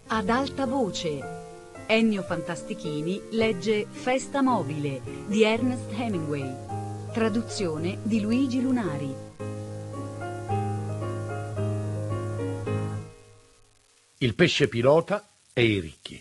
Ad alta voce. Ennio Fantastichini legge Festa mobile di Ernest Hemingway. Traduzione di Luigi Lunari. Il pesce pilota e i ricchi.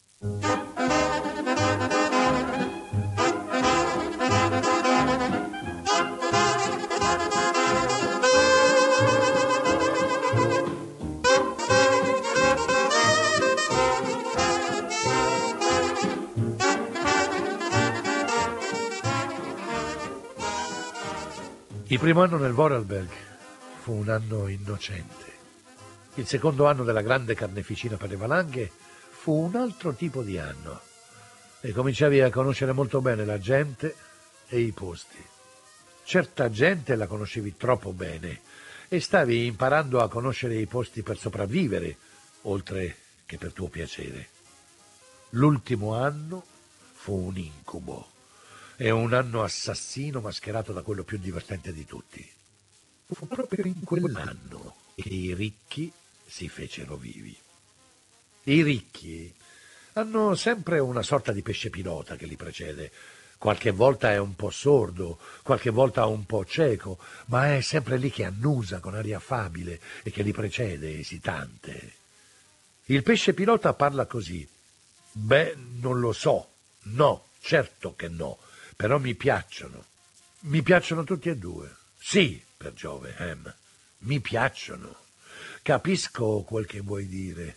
Il primo anno nel Vorarlberg fu un anno innocente. Il secondo anno della grande carneficina per le valanghe fu un altro tipo di anno e cominciavi a conoscere molto bene la gente e i posti. Certa gente la conoscevi troppo bene e stavi imparando a conoscere i posti per sopravvivere, oltre che per tuo piacere. L'ultimo anno fu un incubo e un anno assassino mascherato da quello più divertente di tutti. Fu proprio in quell'anno che i ricchi si fecero vivi. I ricchi hanno sempre una sorta di pesce pilota che li precede. Qualche volta è un po' sordo, qualche volta un po' cieco, ma è sempre lì che annusa con aria affabile e che li precede, esitante. Il pesce pilota parla così. Beh, non lo so. No, certo che no. Però mi piacciono. Mi piacciono tutti e due. Sì, per Giove, Ham. Mi piacciono. Capisco quel che vuoi dire.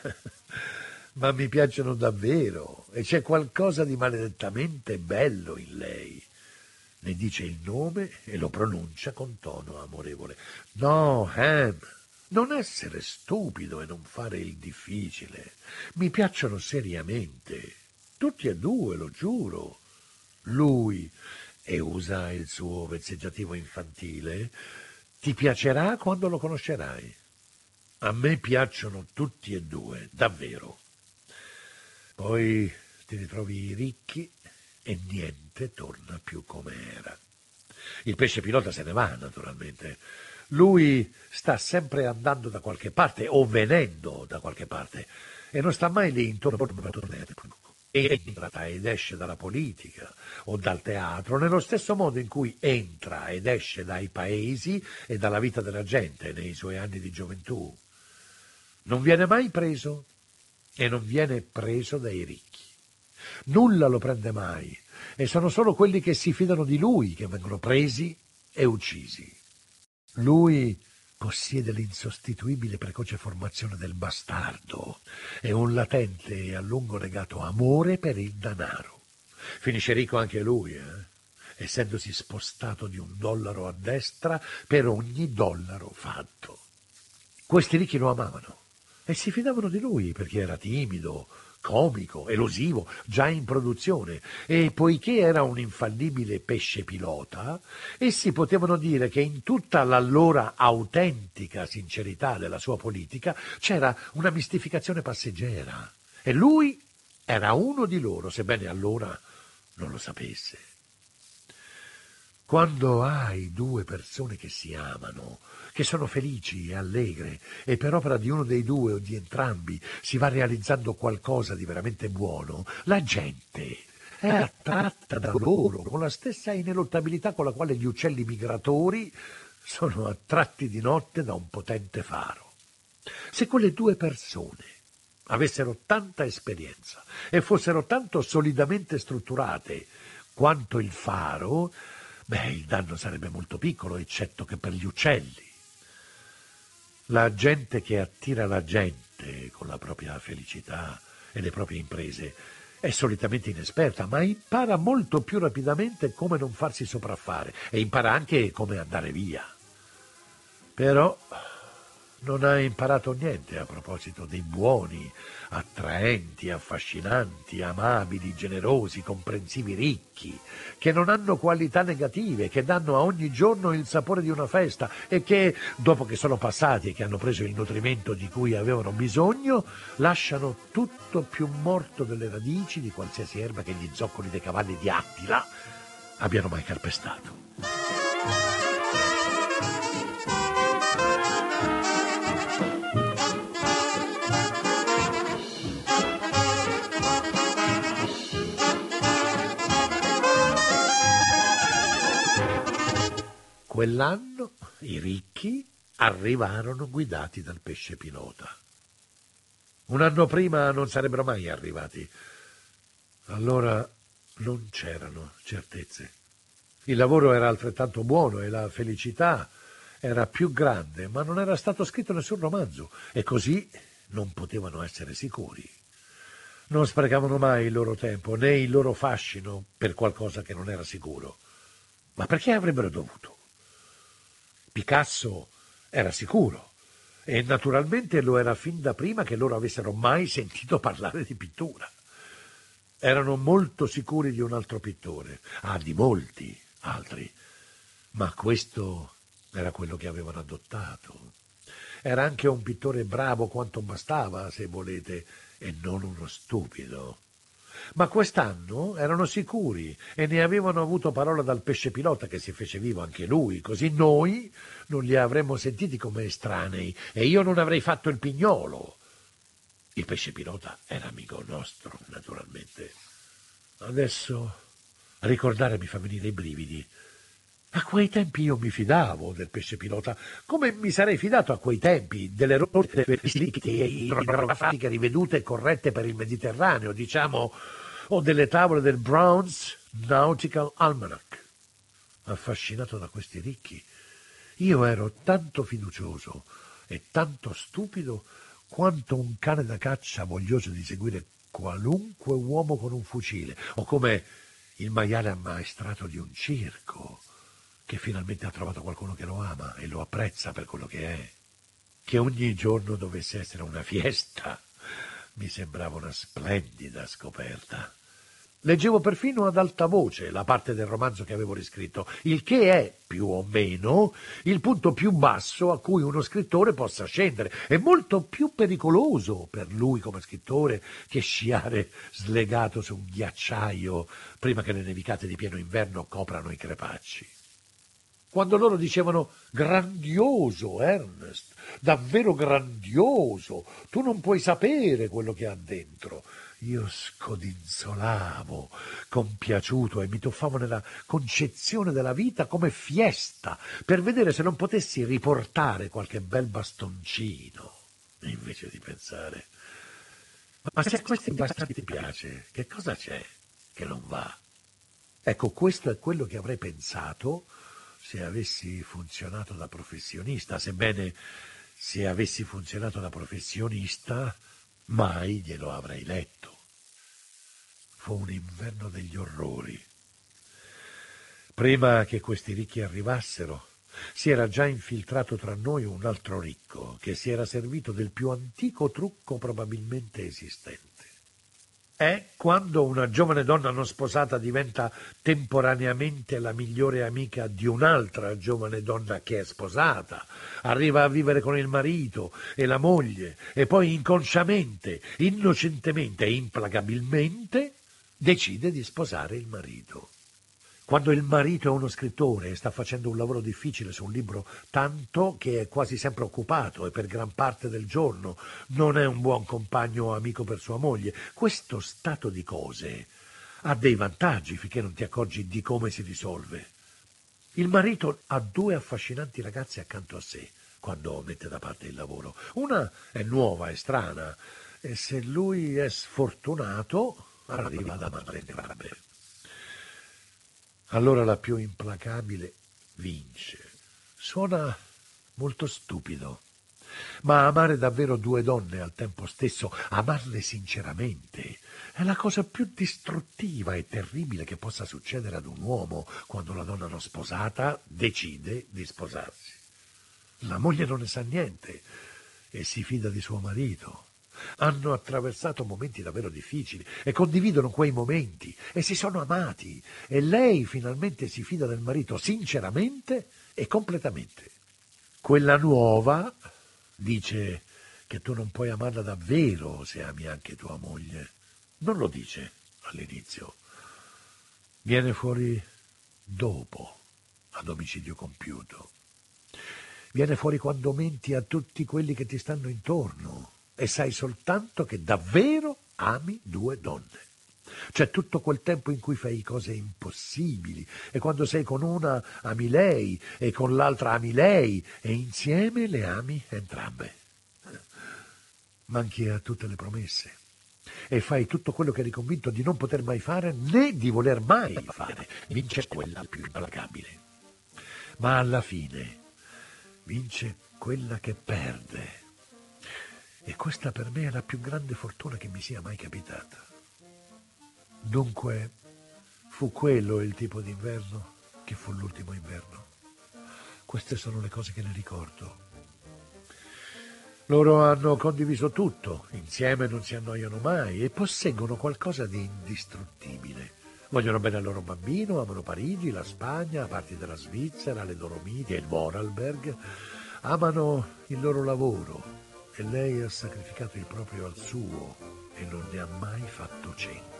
Ma mi piacciono davvero. E c'è qualcosa di maledettamente bello in lei. Ne dice il nome e lo pronuncia con tono amorevole. No, Ham, non essere stupido e non fare il difficile. Mi piacciono seriamente. Tutti e due, lo giuro. Lui, e usa il suo vezzeggiativo infantile, ti piacerà quando lo conoscerai. A me piacciono tutti e due, davvero. Poi ti ritrovi ricchi e niente torna più come era. Il pesce pilota se ne va, naturalmente. Lui sta sempre andando da qualche parte o venendo da qualche parte e non sta mai lì intorno a tornare. Entra ed esce dalla politica o dal teatro nello stesso modo in cui entra ed esce dai paesi e dalla vita della gente nei suoi anni di gioventù. Non viene mai preso e non viene preso dai ricchi. Nulla lo prende mai e sono solo quelli che si fidano di lui che vengono presi e uccisi. Lui possiede l'insostituibile precoce formazione del bastardo e un latente e a lungo negato amore per il danaro. Finisce ricco anche lui, essendosi spostato di $1 a destra per ogni dollaro fatto. Questi ricchi lo amavano e si fidavano di lui perché era timido, comico, elusivo, già in produzione, e poiché era un infallibile pesce pilota, essi potevano dire che in tutta l'allora autentica sincerità della sua politica c'era una mistificazione passeggera, e lui era uno di loro, sebbene allora non lo sapesse. Quando hai due persone che si amano, che sono felici e allegre, e per opera di uno dei due o di entrambi si va realizzando qualcosa di veramente buono, la gente è attratta da loro con la stessa ineluttabilità con la quale gli uccelli migratori sono attratti di notte da un potente faro. Se quelle due persone avessero tanta esperienza e fossero tanto solidamente strutturate quanto il faro, il danno sarebbe molto piccolo, eccetto che per gli uccelli. La gente che attira la gente con la propria felicità e le proprie imprese è solitamente inesperta, ma impara molto più rapidamente come non farsi sopraffare e impara anche come andare via. Però non ha imparato niente a proposito dei buoni, attraenti, affascinanti, amabili, generosi, comprensivi ricchi, che non hanno qualità negative, che danno a ogni giorno il sapore di una festa e che, dopo che sono passati e che hanno preso il nutrimento di cui avevano bisogno, lasciano tutto più morto delle radici di qualsiasi erba che gli zoccoli dei cavalli di Attila abbiano mai calpestato. Quell'anno i ricchi arrivarono guidati dal pesce pilota. Un anno prima non sarebbero mai arrivati. Allora non c'erano certezze. Il lavoro era altrettanto buono e la felicità era più grande, ma non era stato scritto nessun romanzo e così non potevano essere sicuri. Non sprecavano mai il loro tempo né il loro fascino per qualcosa che non era sicuro. Ma perché avrebbero dovuto? Picasso era sicuro e naturalmente lo era fin da prima che loro avessero mai sentito parlare di pittura. Erano molto sicuri di un altro pittore, di molti altri, ma questo era quello che avevano adottato. Era anche un pittore bravo quanto bastava, se volete, e non uno stupido. Ma quest'anno erano sicuri e ne avevano avuto parola dal pesce pilota che si fece vivo anche lui, così noi non li avremmo sentiti come estranei e io non avrei fatto il pignolo. Il pesce pilota era amico nostro, naturalmente. Adesso a ricordare mi fa venire i brividi. A quei tempi io mi fidavo del pesce pilota, come mi sarei fidato a quei tempi delle rotte idrografiche rivedute e corrette per il Mediterraneo, diciamo, o delle tavole del Brown's Nautical Almanac. Affascinato da questi ricchi, io ero tanto fiducioso e tanto stupido quanto un cane da caccia voglioso di seguire qualunque uomo con un fucile, o come il maiale ammaestrato di un circo, che finalmente ha trovato qualcuno che lo ama e lo apprezza per quello che è. Che ogni giorno dovesse essere una fiesta mi sembrava una splendida scoperta. Leggevo perfino ad alta voce la parte del romanzo che avevo riscritto, il che è, più o meno, il punto più basso a cui uno scrittore possa scendere. È molto più pericoloso per lui come scrittore che sciare slegato su un ghiacciaio prima che le nevicate di pieno inverno coprano i crepacci. Quando loro dicevano «Grandioso, Ernest, davvero grandioso, tu non puoi sapere quello che ha dentro», io scodinzolavo, compiaciuto, e mi tuffavo nella concezione della vita come fiesta, per vedere se non potessi riportare qualche bel bastoncino, invece di pensare «Ma se a questi bastardi ti piace, che cosa c'è che non va?» Ecco, questo è quello che avrei pensato se avessi funzionato da professionista, sebbene se avessi funzionato da professionista mai glielo avrei letto. Fu un inverno degli orrori. Prima che questi ricchi arrivassero, si era già infiltrato tra noi un altro ricco che si era servito del più antico trucco probabilmente esistente. È quando una giovane donna non sposata diventa temporaneamente la migliore amica di un'altra giovane donna che è sposata, arriva a vivere con il marito e la moglie e poi inconsciamente, innocentemente e implacabilmente decide di sposare il marito. Quando il marito è uno scrittore e sta facendo un lavoro difficile su un libro, tanto che è quasi sempre occupato e per gran parte del giorno non è un buon compagno o amico per sua moglie, questo stato di cose ha dei vantaggi finché non ti accorgi di come si risolve. Il marito ha due affascinanti ragazze accanto a sé quando mette da parte il lavoro. Una è nuova e strana e se lui è sfortunato arriva ad amarle entrambe. Allora la più implacabile vince. Suona molto stupido, ma amare davvero due donne al tempo stesso, amarle sinceramente, è la cosa più distruttiva e terribile che possa succedere ad un uomo quando la donna non sposata decide di sposarsi. La moglie non ne sa niente e si fida di suo marito. Hanno attraversato momenti davvero difficili e condividono quei momenti e si sono amati e lei finalmente si fida del marito sinceramente e completamente. Quella nuova dice che tu non puoi amarla davvero se ami anche tua moglie. Non lo dice all'inizio. Viene fuori dopo, ad omicidio compiuto. Viene fuori quando menti a tutti quelli che ti stanno intorno e sai soltanto che davvero ami due donne. C'è tutto quel tempo in cui fai cose impossibili e quando sei con una ami lei e con l'altra ami lei e insieme le ami entrambe. Manchi a tutte le promesse e fai tutto quello che eri convinto di non poter mai fare né di voler mai fare. Vince quella più implacabile. Ma alla fine vince quella che perde. E questa per me è la più grande fortuna che mi sia mai capitata. Dunque, fu quello il tipo d'inverno che fu l'ultimo inverno. Queste sono le cose che le ricordo. Loro hanno condiviso tutto, insieme non si annoiano mai e posseggono qualcosa di indistruttibile. Vogliono bene al loro bambino, amano Parigi, la Spagna, parti della Svizzera, le Dolomiti e il Vorarlberg. Amano il loro lavoro e lei ha sacrificato il proprio al suo e non ne ha mai fatto cenno.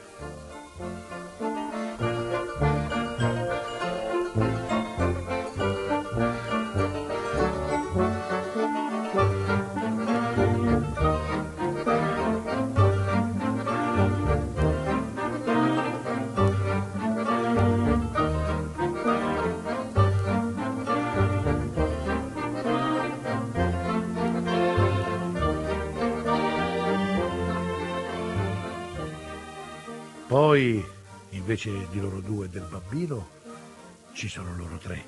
Poi, invece di loro due e del bambino, ci sono loro tre.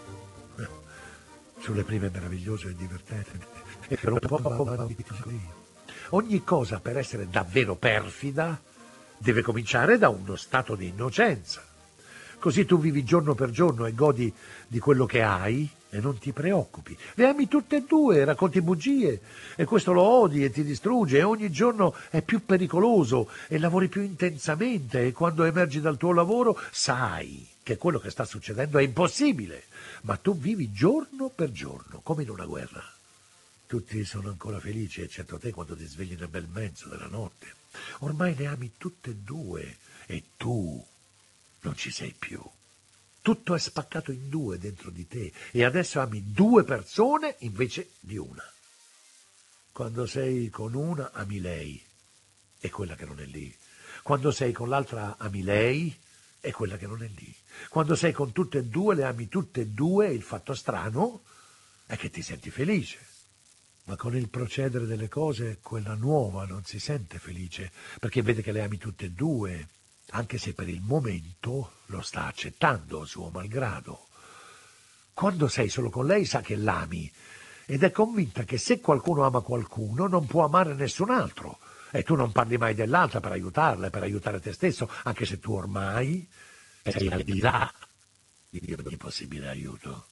Sulle prime meravigliose e divertenti. E per un po' ogni cosa, per essere davvero perfida, deve cominciare da uno stato di innocenza. Così tu vivi giorno per giorno e godi di quello che hai e non ti preoccupi. Le ami tutte e due, racconti bugie e questo lo odi e ti distrugge e ogni giorno è più pericoloso e lavori più intensamente e quando emergi dal tuo lavoro sai che quello che sta succedendo è impossibile, ma tu vivi giorno per giorno come in una guerra. Tutti sono ancora felici, eccetto te quando ti svegli nel bel mezzo della notte. Ormai le ami tutte e due e tu non ci sei più. Tutto è spaccato in due dentro di te e adesso ami due persone invece di una. Quando sei con una ami lei e quella che non è lì. Quando sei con l'altra ami lei e quella che non è lì. Quando sei con tutte e due le ami tutte e due e il fatto strano è che ti senti felice. Ma con il procedere delle cose quella nuova non si sente felice perché vede che le ami tutte e due, anche se per il momento lo sta accettando, suo malgrado. Quando sei solo con lei sa che l'ami ed è convinta che se qualcuno ama qualcuno non può amare nessun altro e tu non parli mai dell'altra per aiutarla e per aiutare te stesso, anche se tu ormai sei al di là di ogni possibile aiuto.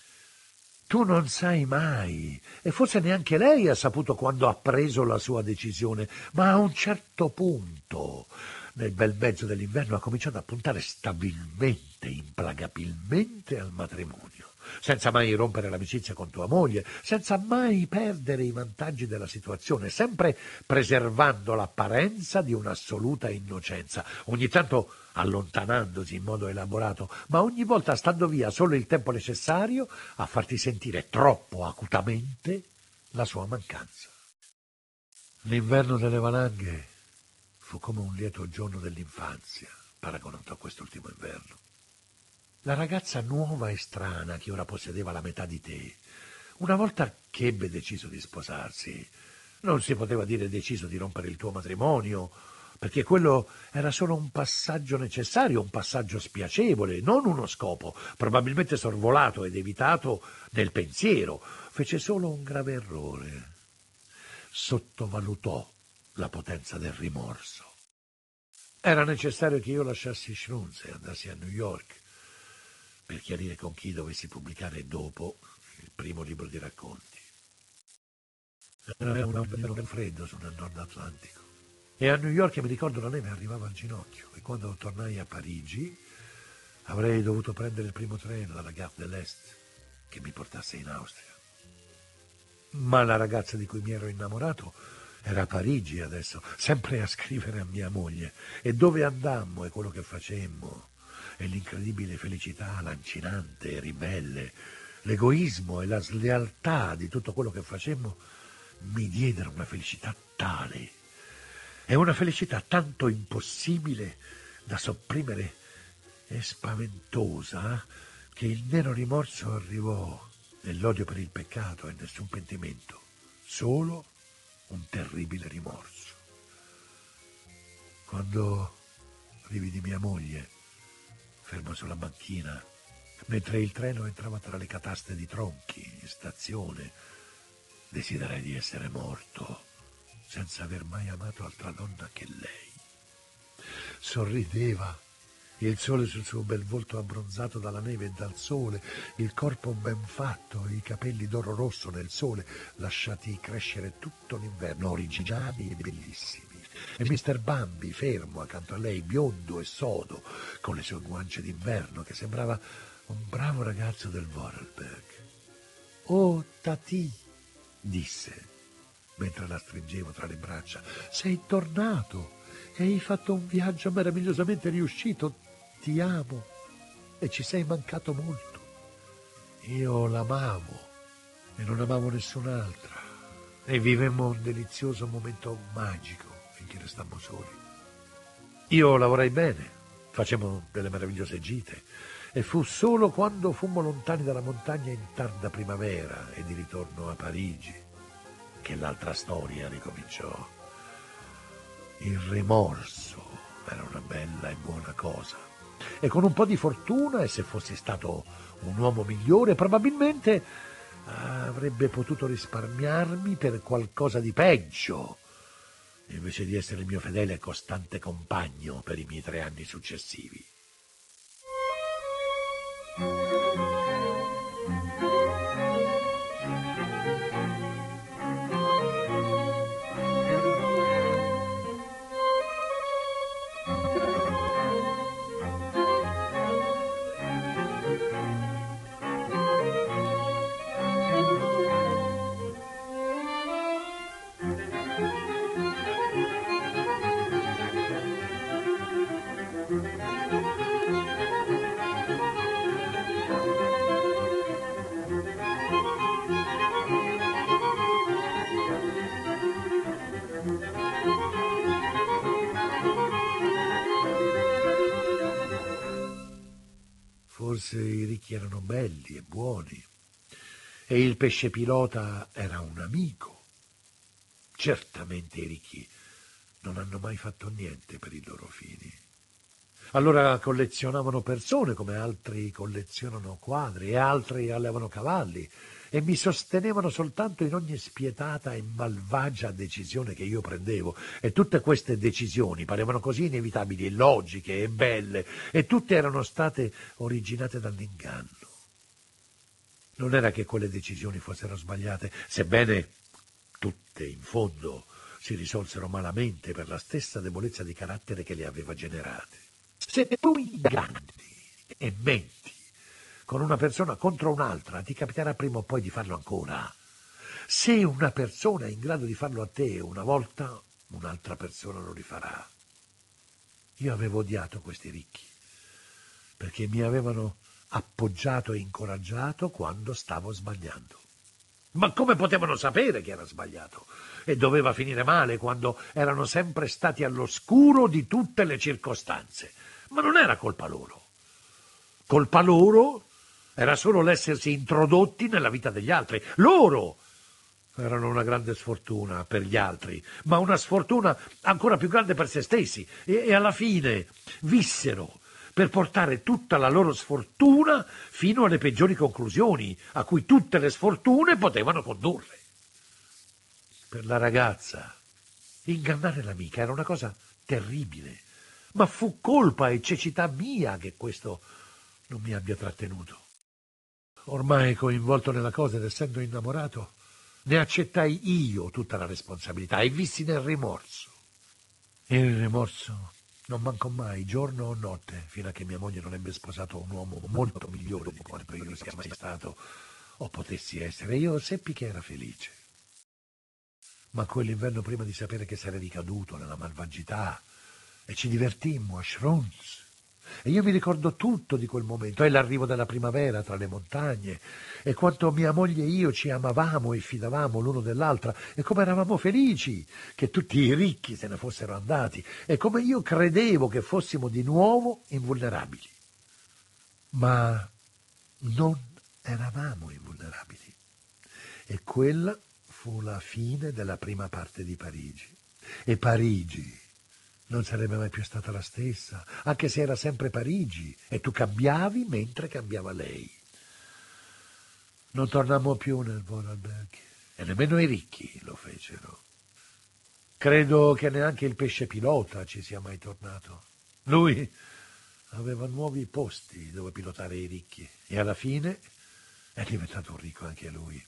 Tu non sai mai, e forse neanche lei ha saputo quando ha preso la sua decisione, ma a un certo punto, nel bel mezzo dell'inverno, ha cominciato a puntare stabilmente, implagabilmente al matrimonio, senza mai rompere l'amicizia con tua moglie, senza mai perdere i vantaggi della situazione, sempre preservando l'apparenza di un'assoluta innocenza, ogni tanto allontanandosi in modo elaborato, ma ogni volta stando via solo il tempo necessario a farti sentire troppo acutamente la sua mancanza. L'inverno delle valanghe fu come un lieto giorno dell'infanzia, paragonato a quest'ultimo inverno. La ragazza nuova e strana che ora possedeva la metà di te, una volta che ebbe deciso di sposarsi, non si poteva dire deciso di rompere il tuo matrimonio, perché quello era solo un passaggio necessario, un passaggio spiacevole, non uno scopo, probabilmente sorvolato ed evitato nel pensiero. Fece solo un grave errore. Sottovalutò la potenza del rimorso. Era necessario che io lasciassi Schrunz e andassi a New York per chiarire con chi dovessi pubblicare dopo il primo libro di racconti. Era un inverno freddo sul Nord Atlantico. E a New York mi ricordo la neve arrivava al ginocchio e quando tornai a Parigi avrei dovuto prendere il primo treno dalla Gare de l'Est che mi portasse in Austria. Ma la ragazza di cui mi ero innamorato era a Parigi adesso, sempre a scrivere a mia moglie. E dove andammo e quello che facemmo, e l'incredibile felicità lancinante e ribelle, l'egoismo e la slealtà di tutto quello che facemmo mi diedero una felicità tale È una felicità tanto impossibile da sopprimere e spaventosa che il nero rimorso arrivò nell'odio per il peccato e nessun pentimento, solo un terribile rimorso. Quando rividi mia moglie fermo sulla banchina mentre il treno entrava tra le cataste di tronchi in stazione, desiderai di essere morto senza aver mai amato altra donna che lei. Sorrideva, il sole sul suo bel volto abbronzato dalla neve e dal sole, il corpo ben fatto, i capelli d'oro rosso nel sole, lasciati crescere tutto l'inverno, originali e bellissimi. E Mr. Bambi, fermo accanto a lei, biondo e sodo, con le sue guance d'inverno, che sembrava un bravo ragazzo del Vorarlberg. «Oh, Tati», disse, mentre la stringevo tra le braccia, «sei tornato e hai fatto un viaggio meravigliosamente riuscito. Ti amo e ci sei mancato molto». Io l'amavo e non amavo nessun'altra e vivemmo un delizioso momento magico finché restammo soli. Io lavorai bene, facemmo delle meravigliose gite e fu solo quando fummo lontani dalla montagna in tarda primavera e di ritorno a Parigi che l'altra storia ricominciò. Il rimorso era una bella e buona cosa e con un po' di fortuna, e se fossi stato un uomo migliore, probabilmente avrebbe potuto risparmiarmi per qualcosa di peggio, invece di essere il mio fedele e costante compagno per i miei 3 anni successivi. Forse i ricchi erano belli e buoni e il pesce pilota era un amico. Certamente i ricchi non hanno mai fatto niente per i loro fini. Allora collezionavano persone come altri collezionano quadri e altri allevano cavalli e mi sostenevano soltanto in ogni spietata e malvagia decisione che io prendevo, e tutte queste decisioni parevano così inevitabili e logiche e belle, e tutte erano state originate dall'inganno. Non era che quelle decisioni fossero sbagliate, sebbene tutte in fondo si risolsero malamente per la stessa debolezza di carattere che le aveva generate. Se tu inganni e menti con una persona contro un'altra, ti capiterà prima o poi di farlo ancora. Se una persona è in grado di farlo a te una volta, un'altra persona lo rifarà. Io avevo odiato questi ricchi, perché mi avevano appoggiato e incoraggiato quando stavo sbagliando. Ma come potevano sapere che era sbagliato e doveva finire male quando erano sempre stati all'oscuro di tutte le circostanze? Ma non era colpa loro. Colpa loro era solo l'essersi introdotti nella vita degli altri. Loro erano una grande sfortuna per gli altri, ma una sfortuna ancora più grande per se stessi, e alla fine vissero per portare tutta la loro sfortuna fino alle peggiori conclusioni a cui tutte le sfortune potevano condurre. Per la ragazza, ingannare l'amica era una cosa terribile, ma fu colpa e cecità mia che questo non mi abbia trattenuto. Ormai coinvolto nella cosa ed essendo innamorato, ne accettai io tutta la responsabilità e vissi nel rimorso. Il rimorso non mancò mai, giorno o notte, fino a che mia moglie non ebbe sposato un uomo molto migliore di quanto io sia mai stato o potessi essere. Io seppi che era felice. Ma quell'inverno, prima di sapere che sarei ricaduto nella malvagità, e ci divertimmo a Schrunz, E io mi ricordo tutto di quel momento, e l'arrivo della primavera tra le montagne, e quanto mia moglie e io ci amavamo e fidavamo l'uno dell'altra, e come eravamo felici che tutti i ricchi se ne fossero andati, e come io credevo che fossimo di nuovo invulnerabili. Ma non eravamo invulnerabili. E quella fu la fine della prima parte di Parigi. E Parigi non sarebbe mai più stata la stessa, anche se era sempre Parigi, e tu cambiavi mentre cambiava lei. Non tornammo più nel Vorarlberg, e nemmeno i ricchi lo fecero. Credo che neanche il pesce pilota ci sia mai tornato. Lui aveva nuovi posti dove pilotare i ricchi, e alla fine è diventato un ricco anche lui.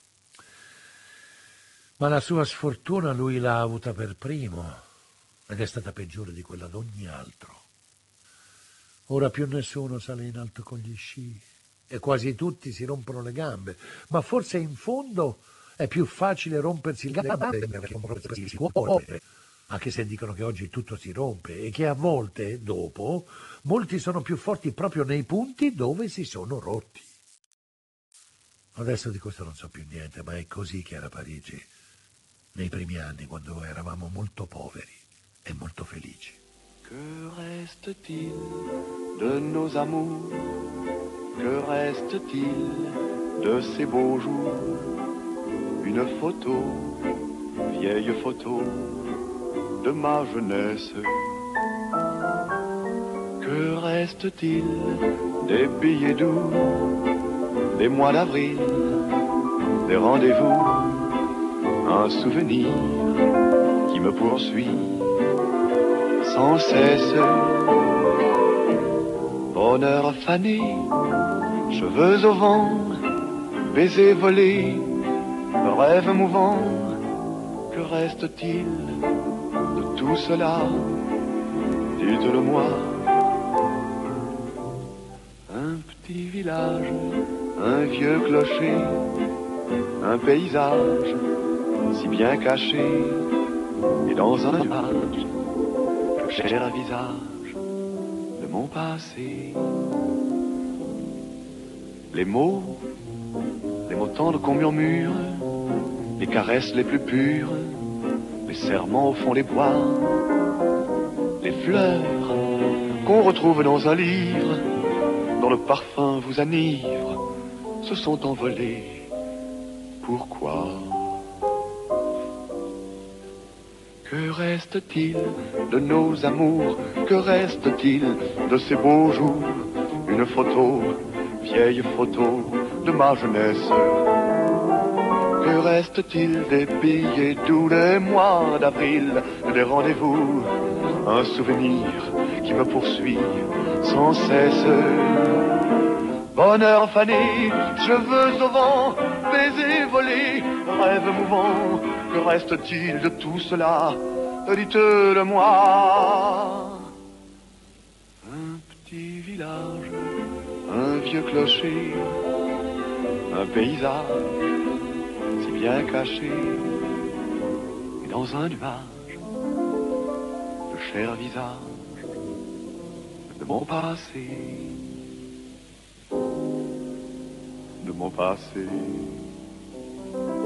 Ma la sua sfortuna lui l'ha avuta per primo, ed è stata peggiore di quella d'ogni altro. Ora più nessuno sale in alto con gli sci, e quasi tutti si rompono le gambe, ma forse in fondo è più facile rompersi le gambe che rompersi il cuore, anche se dicono che oggi tutto si rompe e che a volte, dopo, molti sono più forti proprio nei punti dove si sono rotti. Adesso di questo non so più niente, ma è così che era Parigi, nei primi anni, quando eravamo molto poveri e molto felici. Que reste-t-il de nos amours? Que reste-t-il de ces beaux jours? Une photo, vieille photo de ma jeunesse. Que reste-t-il des billets doux, des mois d'avril, des rendez-vous? Un souvenir qui me poursuit sans cesse. Bonheur fané, cheveux au vent, baisers volés, rêves mouvants. Que reste-t-il de tout cela? Dites-le-moi. Un petit village, un vieux clocher, un paysage si bien caché, et dans un nuage, le cher visage de mon passé. Les mots tendres qu'on murmure, les caresses les plus pures, les serments au fond des bois, les fleurs qu'on retrouve dans un livre, dont le parfum vous enivre, se sont envolés. Pourquoi? Que reste-t-il de nos amours? Que reste-t-il de ces beaux jours? Une photo, vieille photo de ma jeunesse. Que reste-t-il des billets doux, des mois d'avril, des rendez-vous? Un souvenir qui me poursuit sans cesse. Bonheur fané, cheveux au vent, baisers volés, rêves mouvants. Que reste-t-il de tout cela? Dites-le-moi. Un petit village, un vieux clocher, un paysage si bien caché, et dans un nuage, le cher visage de mon passé. De mon passé.